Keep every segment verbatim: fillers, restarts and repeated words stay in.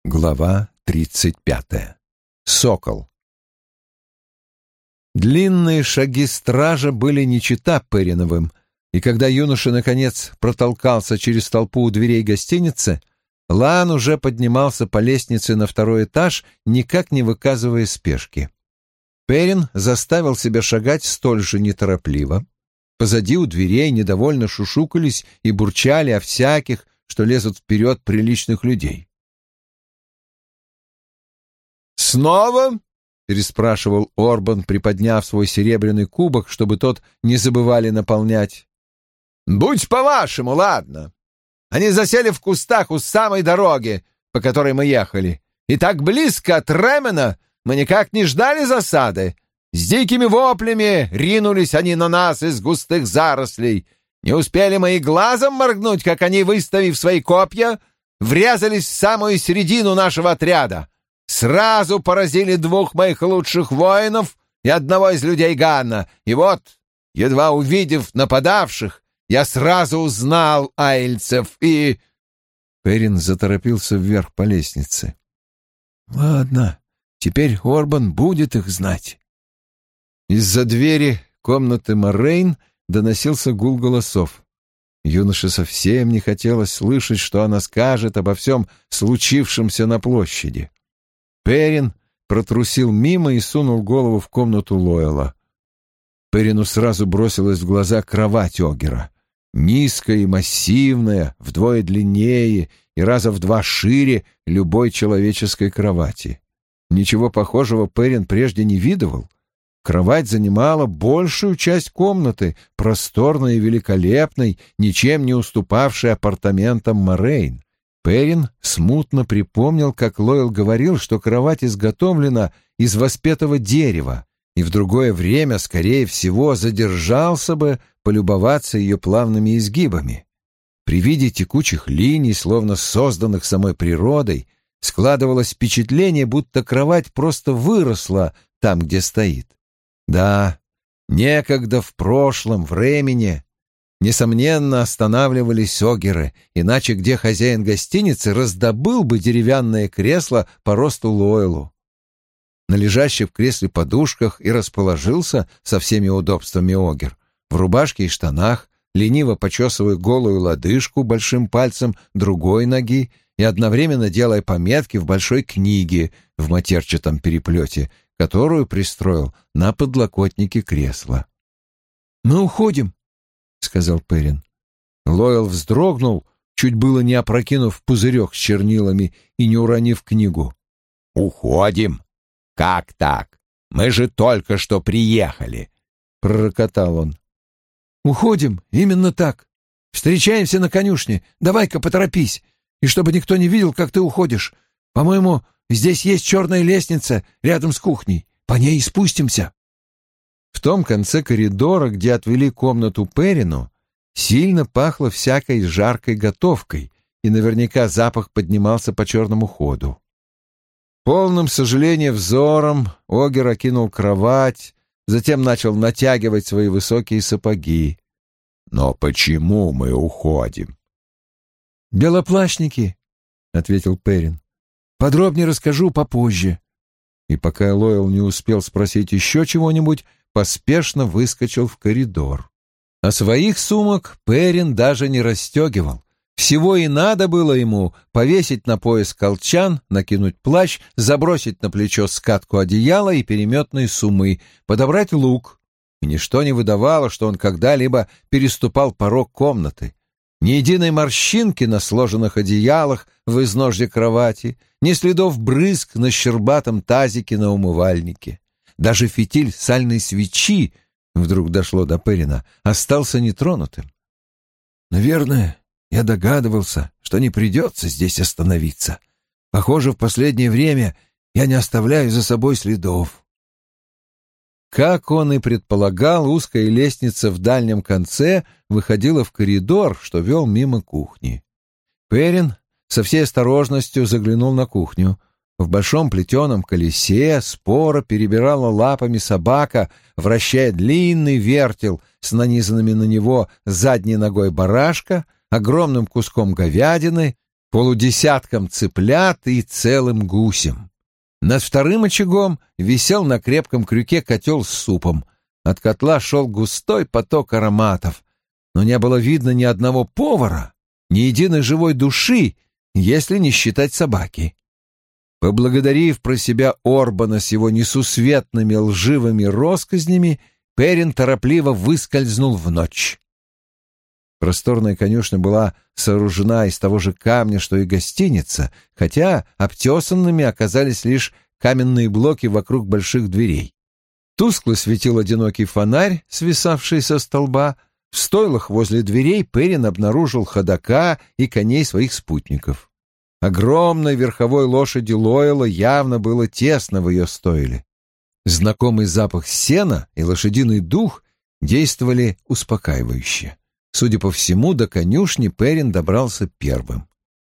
Глава тридцать пятая. Сокол. Длинные шаги стража были не чета Перриновым, и когда юноша, наконец, протолкался через толпу у дверей гостиницы, Лаан уже поднимался по лестнице на второй этаж, никак не выказывая спешки. Перрин заставил себя шагать столь же неторопливо. Позади у дверей недовольно шушукались и бурчали о всяких, что лезут вперед приличных людей. «Снова?» — переспрашивал Орбан, приподняв свой серебряный кубок, чтобы тот не забывали наполнять. «Будь по-вашему, ладно. Они засели в кустах у самой дороги, по которой мы ехали. И так близко от Ремена мы никак не ждали засады. С дикими воплями ринулись они на нас из густых зарослей. Не успели мы и глазом моргнуть, как они, выставив свои копья, врезались в самую середину нашего отряда. Сразу поразили двух моих лучших воинов и одного из людей Ганна. И вот, едва увидев нападавших, я сразу узнал айльцев и...» Перрин заторопился вверх по лестнице. «Ладно, теперь Орбан будет их знать». Из-за двери комнаты Морейн доносился гул голосов. Юноше совсем не хотелось слышать, что она скажет обо всем случившемся на площади. Перрин протрусил мимо и сунул голову в комнату Лойла. Перрину сразу бросилась в глаза кровать Огера. Низкая и массивная, вдвое длиннее и раза в два шире любой человеческой кровати. Ничего похожего Перрин прежде не видывал. Кровать занимала большую часть комнаты, просторной и великолепной, ничем не уступавшей апартаментам Морейн. Перрин смутно припомнил, как Лойл говорил, что кровать изготовлена из воспетого дерева, и в другое время, скорее всего, задержался бы полюбоваться ее плавными изгибами. При виде текучих линий, словно созданных самой природой, складывалось впечатление, будто кровать просто выросла там, где стоит. Да, некогда в прошлом времени, несомненно, останавливались огеры, иначе где хозяин гостиницы раздобыл бы деревянное кресло по росту Лойлу. На лежащих в кресле подушках и расположился со всеми удобствами огер, в рубашке и штанах, лениво почесывая голую лодыжку большим пальцем другой ноги и одновременно делая пометки в большой книге в матерчатом переплете, которую пристроил на подлокотнике кресла. «Мы уходим», — сказал Перрин. Лойл вздрогнул, чуть было не опрокинув пузырек с чернилами и не уронив книгу. «Уходим? Как так? Мы же только что приехали», — пророкотал он. «Уходим, именно так. Встречаемся на конюшне. Давай-ка поторопись, и чтобы никто не видел, как ты уходишь. По-моему, здесь есть черная лестница рядом с кухней. По ней и спустимся». В том конце коридора, где отвели комнату Перрину, сильно пахло всякой жаркой готовкой, и наверняка запах поднимался по черному ходу. Полным сожаления взором Огер окинул кровать, затем начал натягивать свои высокие сапоги. «Но почему мы уходим?» «Белоплащники», — ответил Перрин. «Подробнее расскажу попозже». И пока Лойл не успел спросить еще чего-нибудь, поспешно выскочил в коридор. А своих сумок Перрин даже не расстегивал. Всего и надо было ему повесить на пояс колчан, накинуть плащ, забросить на плечо скатку одеяла и переметные сумы, подобрать лук. И ничто не выдавало, что он когда-либо переступал порог комнаты. Ни единой морщинки на сложенных одеялах в изножье кровати, ни следов брызг на щербатом тазике на умывальнике. Даже фитиль сальной свечи, вдруг дошло до Перрина, остался нетронутым. «Наверное, я догадывался, что не придется здесь остановиться. Похоже, в последнее время я не оставляю за собой следов». Как он и предполагал, узкая лестница в дальнем конце выходила в коридор, что вел мимо кухни. Перрин со всей осторожностью заглянул на кухню. В большом плетеном колесе споро перебирала лапами собака, вращая длинный вертел с нанизанными на него задней ногой барашка, огромным куском говядины, полудесятком цыплят и целым гусем. Над вторым очагом висел на крепком крюке котел с супом. От котла шел густой поток ароматов, но не было видно ни одного повара, ни единой живой души, если не считать собаки. Поблагодарив про себя Орбана с его несусветными лживыми россказнями, Перин торопливо выскользнул в ночь. Просторная конюшня была сооружена из того же камня, что и гостиница, хотя обтесанными оказались лишь каменные блоки вокруг больших дверей. Тускло светил одинокий фонарь, свисавший со столба. В стойлах возле дверей Перин обнаружил ходока и коней своих спутников. Огромной верховой лошади Лойла явно было тесно в ее стойле. Знакомый запах сена и лошадиный дух действовали успокаивающе. Судя по всему, до конюшни Перин добрался первым.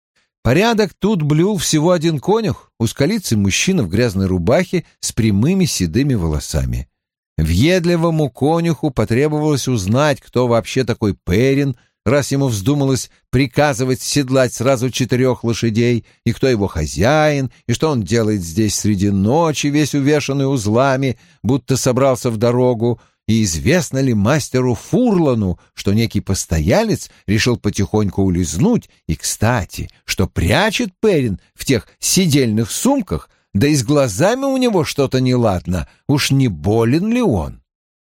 Порядок тут блюл всего один конюх, узколицый мужчина в грязной рубахе с прямыми седыми волосами. Въедливому конюху потребовалось узнать, кто вообще такой Перин, раз ему вздумалось приказывать седлать сразу четырех лошадей, и кто его хозяин, и что он делает здесь среди ночи, весь увешанный узлами, будто собрался в дорогу, и известно ли мастеру Фурлану, что некий постоялец решил потихоньку улизнуть, и, кстати, что прячет Перин в тех сидельных сумках, да и с глазами у него что-то неладно, уж не болен ли он?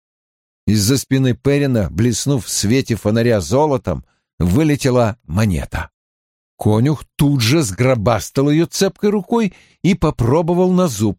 Из-за спины Перина, блеснув в свете фонаря золотом, вылетела монета. Конюх тут же сгробастал ее цепкой рукой и попробовал на зуб.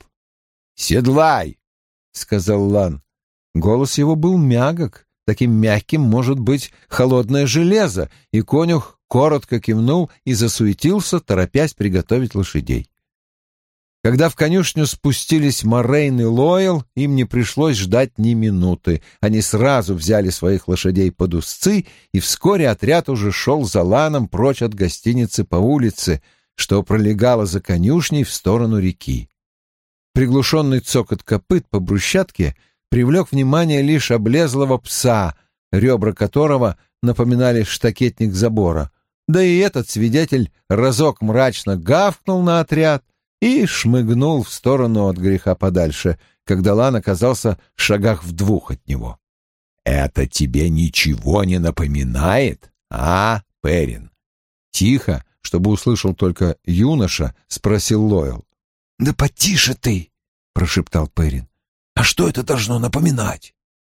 «Седлай!» — сказал Лан. Голос его был мягок, таким мягким может быть холодное железо, и конюх коротко кивнул и засуетился, торопясь приготовить лошадей. Когда в конюшню спустились Морейн и Лойл, им не пришлось ждать ни минуты. Они сразу взяли своих лошадей под узцы, и вскоре отряд уже шел за Ланом прочь от гостиницы по улице, что пролегала за конюшней в сторону реки. Приглушенный цокот копыт по брусчатке привлек внимание лишь облезлого пса, ребра которого напоминали штакетник забора. Да и этот свидетель разок мрачно гавкнул на отряд и шмыгнул в сторону от греха подальше, когда Лан оказался в шагах в двух от него. «Это тебе ничего не напоминает, а, Перин?» Тихо, чтобы услышал только юноша, спросил Лойл. «Да потише ты!» — прошептал Перин. «А что это должно напоминать?»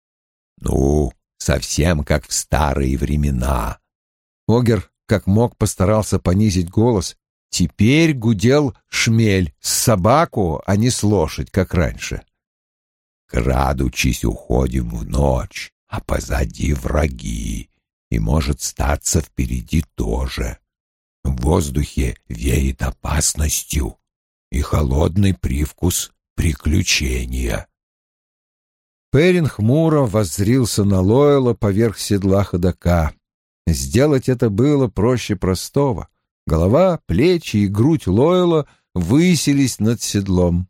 «Ну, совсем как в старые времена». Огер, как мог, постарался понизить голос. Теперь гудел шмель с собаку, а не с лошадь, как раньше. «Крадучись, уходим в ночь, а позади враги, и, может, статься впереди тоже. В воздухе веет опасностью и холодный привкус приключения». Перин хмуро воззрился на Лойла поверх седла ходока. Сделать это было проще простого. Голова, плечи и грудь Лойла высились над седлом.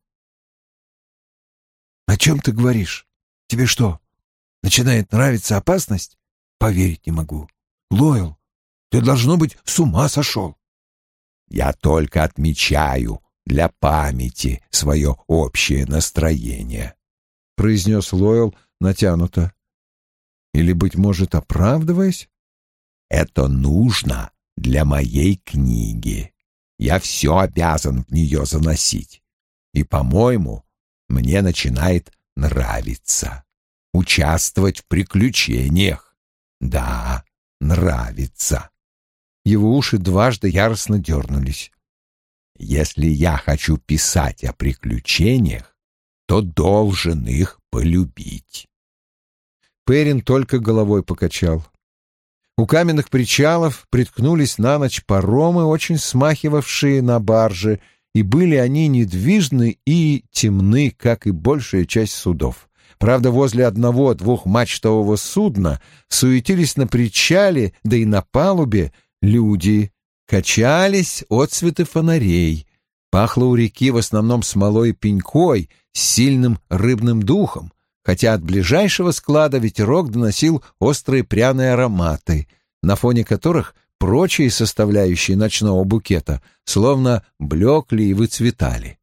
«О чем ты говоришь? Тебе что, начинает нравиться опасность? Поверить не могу. Лойл, ты, должно быть, с ума сошел». «Я только отмечаю для памяти свое общее настроение», — произнес Лойл натянуто. Или, быть может, оправдываясь? «Это нужно для моей книги. Я все обязан в нее заносить. И, по-моему, мне начинает нравиться. Участвовать в приключениях. Да, нравится». Его уши дважды яростно дернулись. «Если я хочу писать о приключениях, то должен их полюбить». Перин только головой покачал. У каменных причалов приткнулись на ночь паромы, очень смахивавшие на баржи, и были они недвижны и темны, как и большая часть судов. Правда, возле одного двухмачтового судна суетились на причале, да и на палубе, люди. Качались отсветы фонарей. Пахло у реки в основном смолой и пенькой, с сильным рыбным духом, хотя от ближайшего склада ветерок доносил острые пряные ароматы, на фоне которых прочие составляющие ночного букета словно блекли и выцветали.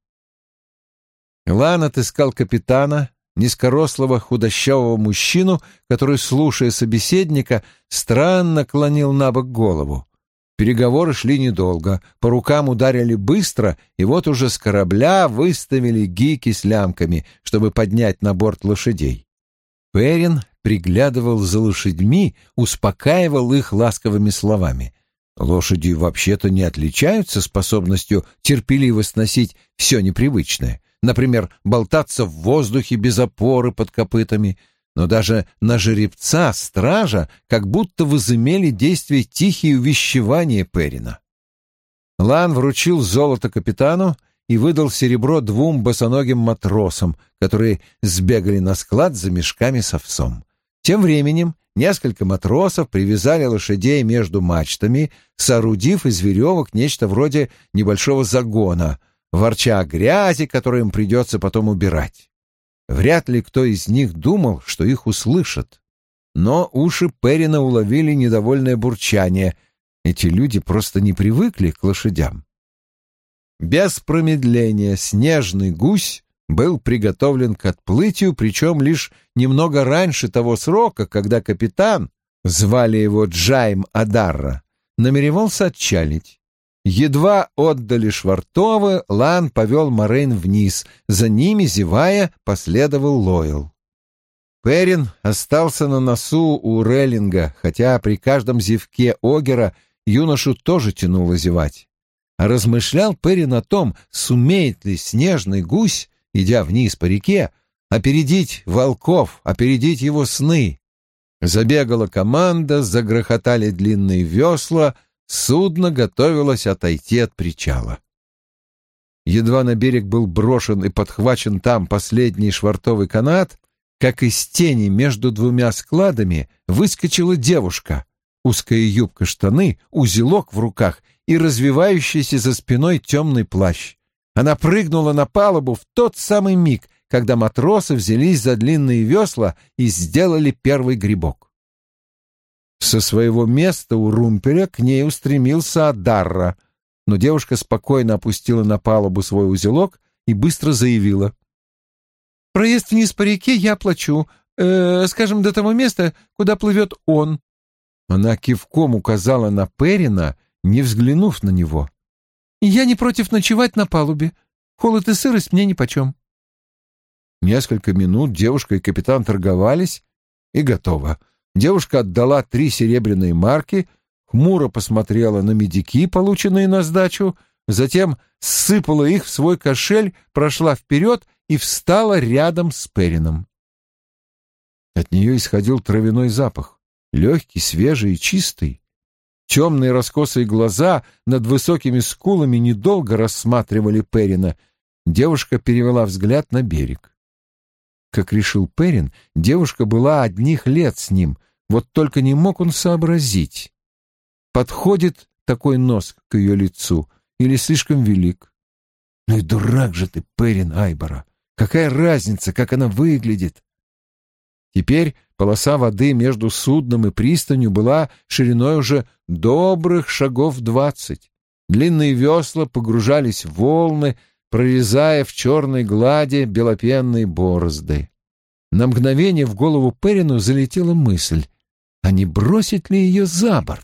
Лан отыскал капитана, низкорослого худощавого мужчину, который, слушая собеседника, странно клонил набок голову. Переговоры шли недолго, по рукам ударили быстро, и вот уже с корабля выставили гики с лямками, чтобы поднять на борт лошадей. Перин приглядывал за лошадьми, успокаивал их ласковыми словами. Лошади вообще-то не отличаются способностью терпеливо сносить все непривычное, например, болтаться в воздухе без опоры под копытами, но даже на жеребца стража как будто возымели действие тихие увещевания Перина. Лан вручил золото капитану и выдал серебро двум босоногим матросам, которые сбегали на склад за мешками с овсом. Тем временем несколько матросов привязали лошадей между мачтами, соорудив из веревок нечто вроде небольшого загона, ворча о грязи, которую им придется потом убирать. Вряд ли кто из них думал, что их услышат. Но уши Перина уловили недовольное бурчание. Эти люди просто не привыкли к лошадям. Без промедления снежный гусь был приготовлен к отплытию, причем лишь немного раньше того срока, когда капитан, звали его Джайм Адарра, намеревался отчалить. Едва отдали швартовы, Лан повел Морейн вниз, за ними, зевая, последовал Лойл. Перин остался на носу у рейлинга, хотя при каждом зевке Огера юношу тоже тянуло зевать. А размышлял Перин о том, сумеет ли снежный гусь, идя вниз по реке, опередить волков, опередить его сны. Забегала команда, загрохотали длинные весла, судно готовилось отойти от причала. Едва на берег был брошен и подхвачен там последний швартовый канат, как из тени между двумя складами выскочила девушка, узкая юбка, штаны, узелок в руках и развивающийся за спиной темный плащ. Она прыгнула на палубу в тот самый миг, когда матросы взялись за длинные весла и сделали первый грибок. Со своего места у румпеля к ней устремился Адарра, но девушка спокойно опустила на палубу свой узелок и быстро заявила: «Проезд вниз по реке я оплачу, э, скажем, до того места, куда плывет он». Она кивком указала на Перина, не взглянув на него. «Я не против ночевать на палубе. Холод и сырость мне нипочем». Несколько минут девушка и капитан торговались, и готово. Девушка отдала три серебряные марки, хмуро посмотрела на медики, полученные на сдачу, затем сыпала их в свой кошель, прошла вперед и встала рядом с Перином. От нее исходил травяной запах, легкий, свежий и чистый. Темные раскосые глаза над высокими скулами недолго рассматривали Перина. Девушка перевела взгляд на берег. Как решил Перин, девушка была одних лет с ним, вот только не мог он сообразить, подходит такой нос к ее лицу или слишком велик. Ну и дурак же ты, Перин Айбора! Какая разница, как она выглядит? Теперь полоса воды между судном и пристанью была шириной уже добрых шагов двадцать. Длинные весла погружались в волны, прорезая в черной глади белопенные борозды. На мгновение в голову Перину залетела мысль, а не бросить ли ее за борт?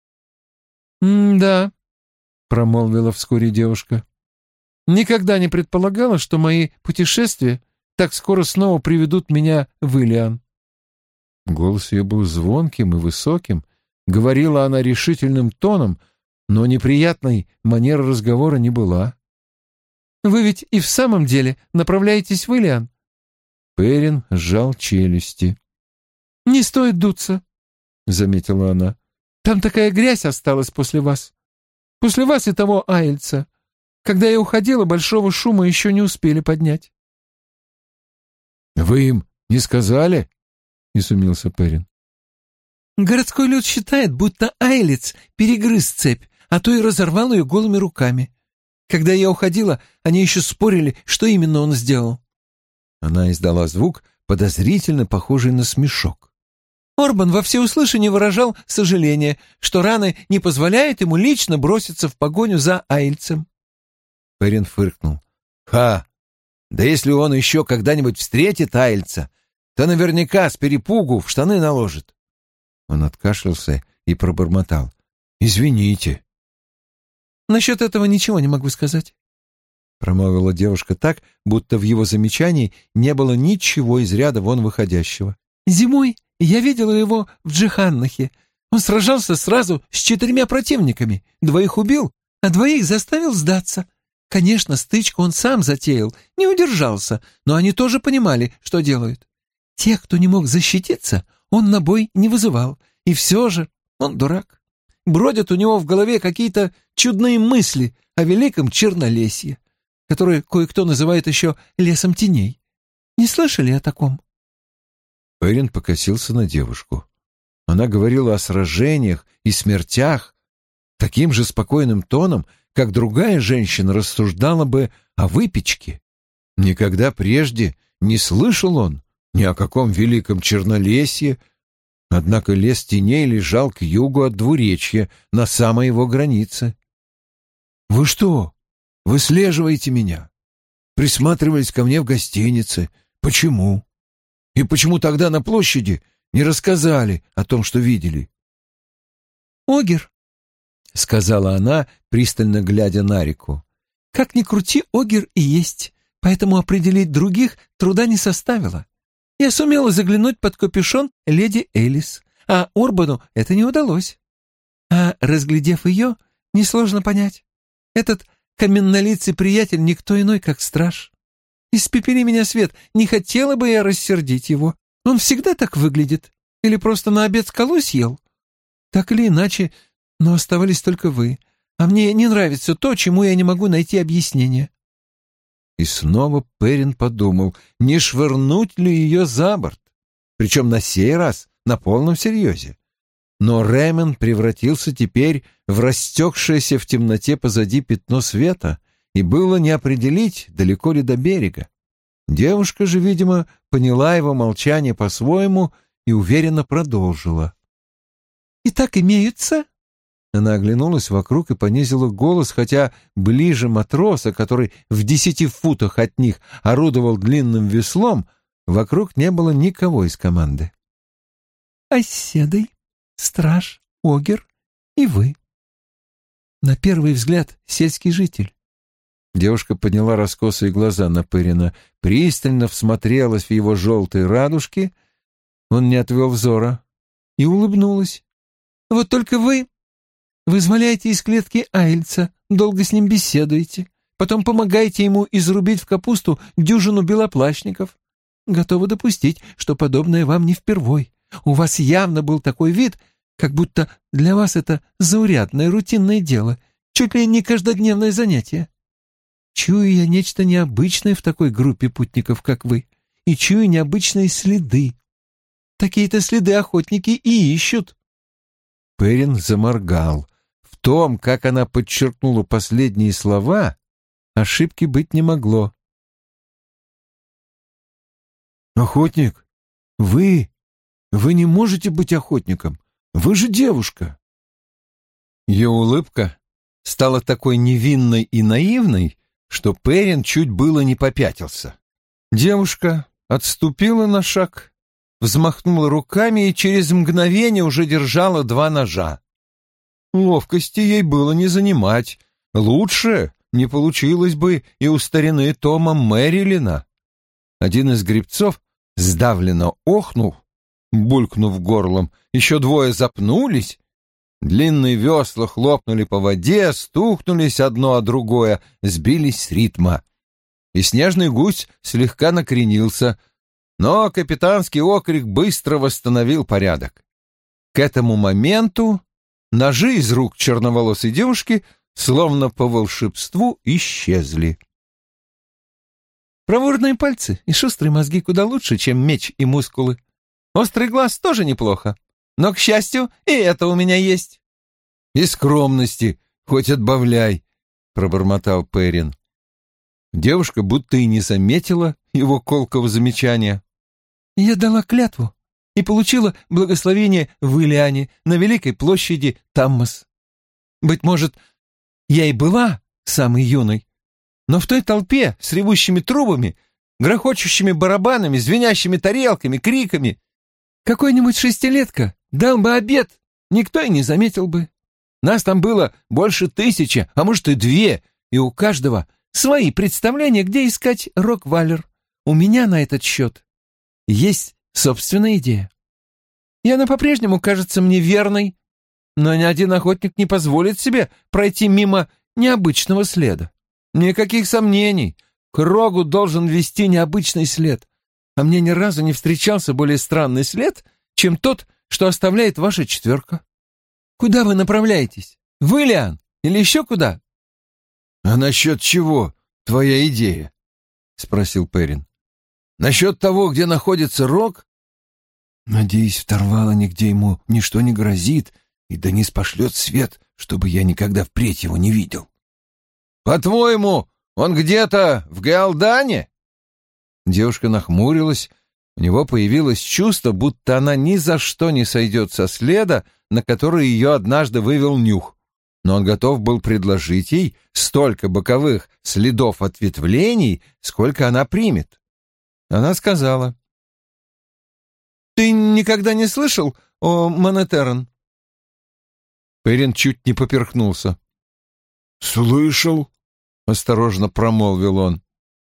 «М-да», — промолвила вскоре девушка, — «никогда не предполагала, что мои путешествия так скоро снова приведут меня в Илиан». Голос ее был звонким и высоким, говорила она решительным тоном, но неприятной манеры разговора не была. «Вы ведь и в самом деле направляетесь в Илиан?» Перин сжал челюсти. «Не стоит дуться», — заметила она. «Там такая грязь осталась после вас. После вас и того Айльца. Когда я уходила, большого шума еще не успели поднять». «Вы им не сказали?» — изумился Перин. «Городской люд считает, будто Айлец перегрыз цепь, а то и разорвал ее голыми руками. Когда я уходила, они еще спорили, что именно он сделал». Она издала звук, подозрительно похожий на смешок. Орбан во всеуслышание выражал сожаление, что раны не позволяют ему лично броситься в погоню за Айльцем. Перин фыркнул. «Ха! Да если он еще когда-нибудь встретит Айльца, то наверняка с перепугу в штаны наложит». Он откашлялся и пробормотал. «Извините». «Насчет этого ничего не могу сказать», — промолвила девушка так, будто в его замечании не было ничего из ряда вон выходящего. «Зимой я видела его в Джиханнахе. Он сражался сразу с четырьмя противниками, двоих убил, а двоих заставил сдаться. Конечно, стычку он сам затеял, не удержался, но они тоже понимали, что делают. Тех, кто не мог защититься, он на бой не вызывал, и все же он дурак. Бродят у него в голове какие-то чудные мысли о великом Чернолесье, которое кое-кто называет еще лесом теней. Не слышали о таком?» Перин покосился на девушку. Она говорила о сражениях и смертях таким же спокойным тоном, как другая женщина рассуждала бы о выпечке. Никогда прежде не слышал он ни о каком великом Чернолесье, однако лес теней лежал к югу от двуречья, на самой его границе. «Вы что, выслеживаете меня? Присматривались ко мне в гостинице. Почему? И почему тогда на площади не рассказали о том, что видели?» «Огер», — сказала она, пристально глядя на реку. «Как ни крути, Огер и есть, поэтому определить других труда не составило. Я сумела заглянуть под капюшон леди Элис, а Орбану это не удалось. А разглядев ее, несложно понять. Этот каменнолицый приятель никто иной, как страж. Испепели меня, Свет, не хотела бы я рассердить его. Он всегда так выглядит. Или просто на обед скалу съел? Так или иначе, но оставались только вы. А мне не нравится то, чему я не могу найти объяснение». И снова Перин подумал, не швырнуть ли ее за борт, причем на сей раз на полном серьезе. Но Ремен превратился теперь в растекшееся в темноте позади пятно света, и было не определить, далеко ли до берега. Девушка же, видимо, поняла его молчание по-своему и уверенно продолжила. «И так имеются?» Она оглянулась вокруг и понизила голос, хотя ближе матроса, который в десяти футах от них орудовал длинным веслом, вокруг не было никого из команды. «Оседой, страж, Огер и вы. На первый взгляд сельский житель». Девушка подняла раскосые глаза на Перина, пристально всмотрелась в его желтые радужки, он не отвел взора, и улыбнулась. «Вот только вы вызволяете из клетки Айльца, долго с ним беседуете, потом помогаете ему изрубить в капусту дюжину белоплащников. Готовы допустить, что подобное вам не впервой. У вас явно был такой вид, как будто для вас это заурядное рутинное дело, чуть ли не каждодневное занятие. Чую я нечто необычное в такой группе путников, как вы, и чую необычные следы. Такие-то следы охотники и ищут». Перин заморгал. В том, как она подчеркнула последние слова, ошибки быть не могло. «Охотник? Вы? Вы не можете быть охотником. Вы же девушка». Ее улыбка стала такой невинной и наивной, что Перин чуть было не попятился. Девушка отступила на шаг, взмахнула руками и через мгновение уже держала два ножа. Ловкости ей было не занимать. Лучше не получилось бы и у старины Тома Мэрилина. Один из гребцов сдавленно охнул, булькнув горлом, еще двое запнулись. Длинные весла хлопнули по воде, стукнулись одно о другое, сбились с ритма. И снежный гусь слегка накренился, но капитанский окрик быстро восстановил порядок. К этому моменту ножи из рук черноволосой девушки словно по волшебству исчезли. «Проворные пальцы и шустрые мозги куда лучше, чем меч и мускулы. Острый глаз тоже неплохо. Но, к счастью, и это у меня есть». «И скромности хоть отбавляй», — пробормотал Перин. Девушка будто и не заметила его колкого замечания. «Я дала клятву и получила благословение в Илиане на Великой площади Таммас. Быть может, я и была самой юной, но в той толпе с ревущими трубами, грохочущими барабанами, звенящими тарелками, криками какой-нибудь шестилетка дал бы обед, никто и не заметил бы. Нас там было больше тысячи, а может и две, и у каждого свои представления, где искать рок-валлер. У меня на этот счет есть собственная идея. И она по-прежнему кажется мне верной, но ни один охотник не позволит себе пройти мимо необычного следа. Никаких сомнений, к рогу должен вести необычный след, а мне ни разу не встречался более странный след, чем тот, что оставляет ваша четверка. Куда вы направляетесь? В Илиан или еще куда? — А насчет чего твоя идея? — спросил Перрин. — Насчет того, где находится рог? Надеюсь, в Тарвала нигде ему ничто не грозит, и Денис пошлет свет, чтобы я никогда впредь его не видел. — По-твоему, он где-то в Гаалдане? Девушка нахмурилась. У него появилось чувство, будто она ни за что не сойдет со следа, на который ее однажды вывел нюх. Но он готов был предложить ей столько боковых следов ответвлений, сколько она примет. Она сказала: «Ты никогда не слышал о Монетерн?» Перрин чуть не поперхнулся. «Слышал», — осторожно промолвил он.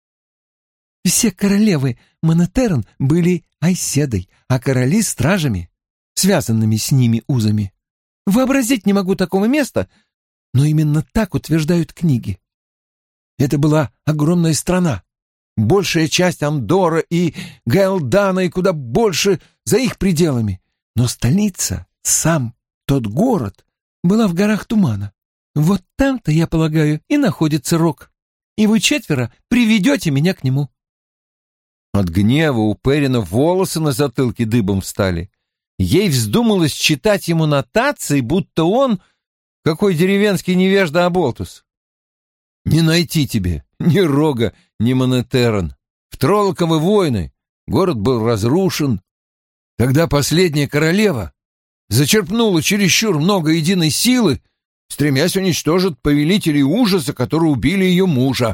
«Все королевы Монетерн были айседой, а короли — стражами, связанными с ними узами. Вообразить не могу такого места, но именно так утверждают книги. Это была огромная страна, большая часть Андора и Гаэлдана и куда больше за их пределами. Но столица, сам тот город, была в горах Тумана. Вот там-то, я полагаю, и находится рог. И вы четверо приведете меня к нему». От гнева у Перрина волосы на затылке дыбом встали. Ей вздумалось читать ему нотации, будто он какой деревенский невежда Аболтус. «Не найти тебе ни рога, ни Монетерн. В Троллоковы войны город был разрушен. Тогда последняя королева зачерпнула чересчур много единой силы, стремясь уничтожить повелителей ужаса, которые убили ее мужа».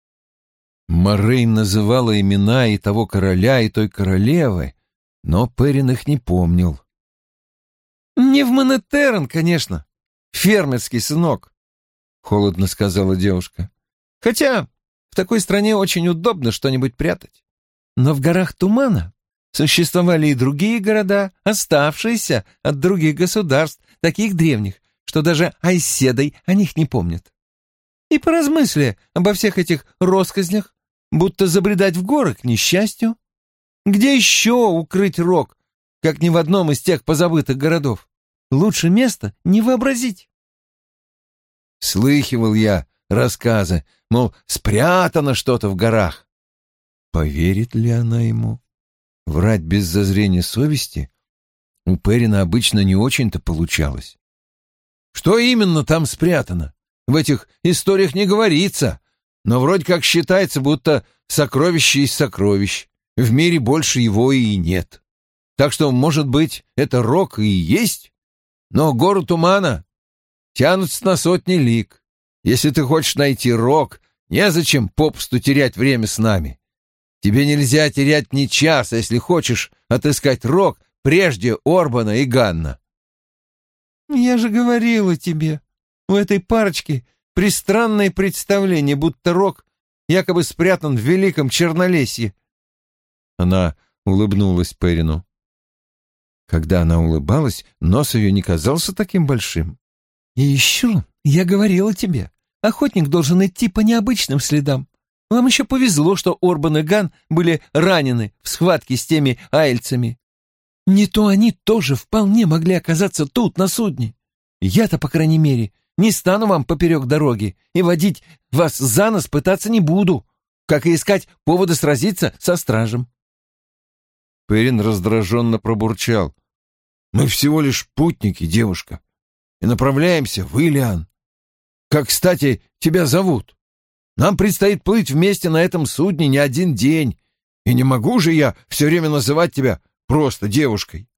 Морейн называла имена и того короля, и той королевы, но Перрин их не помнил. «Не в Монетерн, конечно, фермерский сынок», — холодно сказала девушка. «Хотя в такой стране очень удобно что-нибудь прятать. Но в горах Тумана существовали и другие города, оставшиеся от других государств, таких древних, что даже айседой о них не помнят. И поразмысли обо всех этих россказнях, будто забредать в горы к несчастью. Где еще укрыть рог, как ни в одном из тех позабытых городов? Лучше места не вообразить». Слыхивал я рассказы, мол, спрятано что-то в горах. Поверит ли она ему? Врать без зазрения совести у Перрина обычно не очень-то получалось. Что именно там спрятано? В этих историях не говорится, но вроде как считается, будто сокровище из сокровищ. В мире больше его и нет. Так что, может быть, это рог и есть? Но горы Тумана тянутся на сотни лиг. Если ты хочешь найти рог, незачем попусту терять время с нами. Тебе нельзя терять ни часа, если хочешь отыскать рог прежде Орбана и Ганна. «Я же говорила тебе, у этой парочки пристранное представление, будто рог якобы спрятан в великом Чернолесье». Она улыбнулась Перрину. Когда она улыбалась, нос ее не казался таким большим. «И еще я говорила тебе, охотник должен идти по необычным следам. Вам еще повезло, что Орбан и Ган были ранены в схватке с теми айльцами. Не то они тоже вполне могли оказаться тут, на судне. Я-то, по крайней мере, не стану вам поперек дороги и водить вас за нос пытаться не буду, как и искать повода сразиться со стражем». Перрин раздраженно пробурчал: «Мы всего лишь путники, девушка, и направляемся в Илиан. Как, кстати, тебя зовут? Нам предстоит плыть вместе на этом судне не один день, и не могу же я все время называть тебя просто девушкой.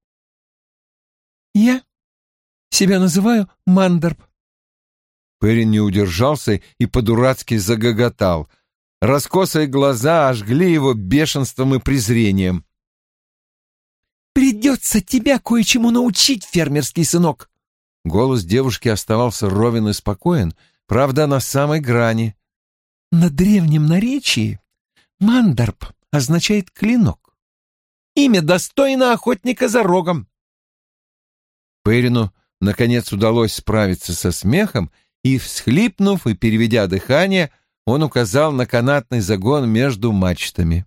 Я себя называю Мандарб. Перин не удержался и по-дурацки загоготал. Раскосые глаза ожгли его бешенством и презрением. «Придется тебя кое-чему научить, фермерский сынок!» Голос девушки оставался ровен и спокоен, правда, на самой грани. «На древнем наречии Мандарб означает клинок. Имя достойно охотника за рогом». Перину, наконец, удалось справиться со смехом, и, всхлипнув и переведя дыхание, он указал на канатный загон между мачтами.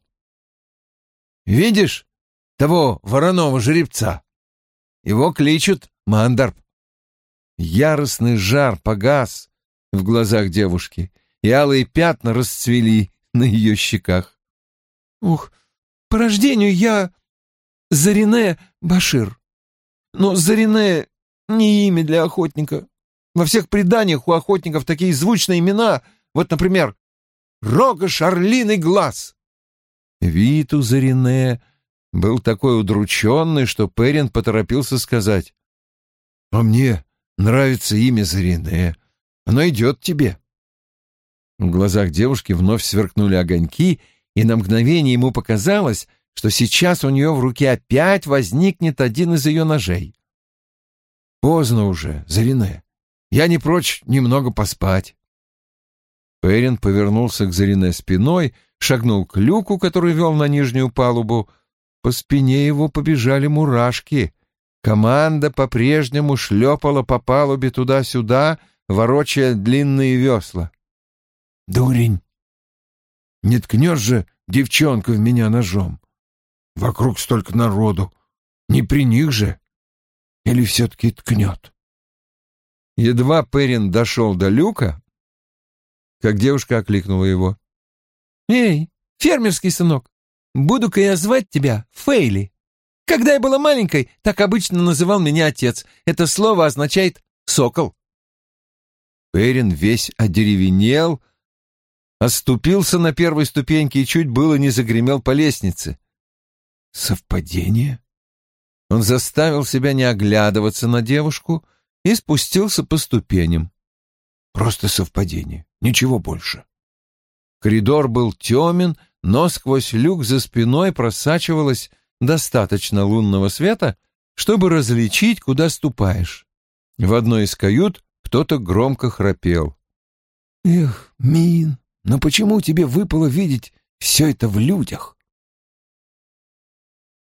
«Видишь того вороного жеребца? Его кличут Мандарб». Яростный жар погас в глазах девушки, и алые пятна расцвели на ее щеках. «Ух, по рождению я Зарине Башир. Но Зарине не имя для охотника. Во всех преданиях у охотников такие звучные имена, вот, например, Рогаш Орлиный Глаз». Вид у Зарине был такой удрученный, что Перин поторопился сказать: «А мне нравится имя Зарине. Оно идет тебе». В глазах девушки вновь сверкнули огоньки, и на мгновение ему показалось, что сейчас у нее в руке опять возникнет один из ее ножей. «Поздно уже, Зарине. Я не прочь немного поспать». Перин повернулся к Зарине спиной, шагнул к люку, который вел на нижнюю палубу. По спине его побежали мурашки. Команда по-прежнему шлепала по палубе туда-сюда, ворочая длинные весла. «Дурень! Не ткнешь же девчонку в меня ножом? Вокруг столько народу. Не при них же? Или все-таки ткнет?» Едва Перин дошел до люка, как девушка окликнула его. «Эй, фермерский сынок, буду-ка я звать тебя Фейли. Когда я была маленькой, так обычно называл меня отец. Это слово означает «сокол». Перин весь одеревенел, оступился на первой ступеньке и чуть было не загремел по лестнице. Совпадение? Он заставил себя не оглядываться на девушку и спустился по ступеням. Просто совпадение, ничего больше. Коридор был темен, но сквозь люк за спиной просачивалось достаточно лунного света, чтобы различить, куда ступаешь. В одной из кают кто-то громко храпел. «Эх, Мин, но почему тебе выпало видеть все это в людях?»